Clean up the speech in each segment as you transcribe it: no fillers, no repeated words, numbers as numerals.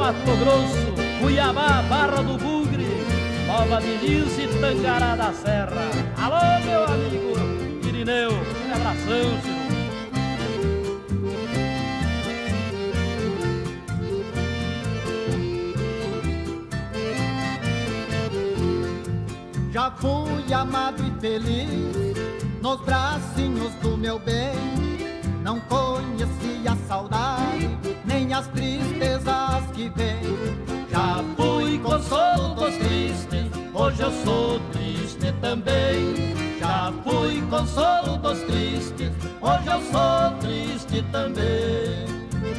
Mato Grosso, Cuiabá, Barra do Bugre, Nova Diniz e Tangará da Serra. Alô, meu amigo Irineu, um abração, senhor. Já fui amado e feliz nos bracinhos do meu bem. Não conheci a saudade, nem as tristezas que vem. Já fui consolo dos tristes, hoje eu sou triste também. Já fui consolo dos tristes, hoje eu sou triste também.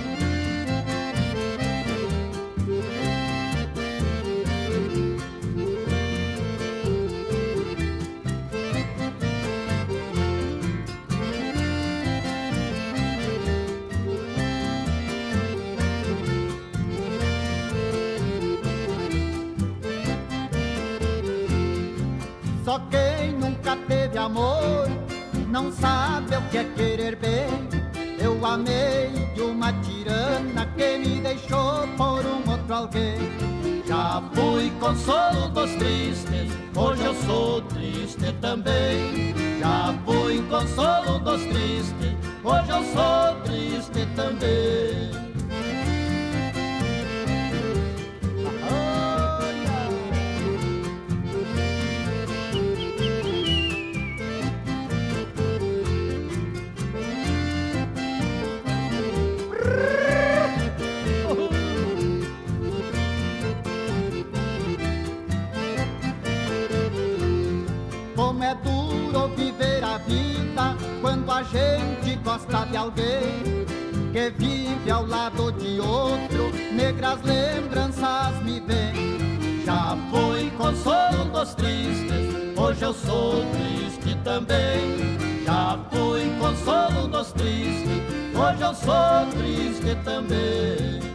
Só quem nunca teve amor não sabe o que é querer bem. Eu amei de uma tirana que me deixou por um outro alguém. Já fui consolo dos tristes, hoje eu sou triste também. Já fui consolo dos tristes, hoje eu sou triste também. Como é duro viver a vida quando a gente gosta de alguém que vive ao lado de outro, negras lembranças me vêm. Já fui consolo dos tristes, hoje eu sou triste também. Já fui consolo dos tristes, hoje eu sou triste também.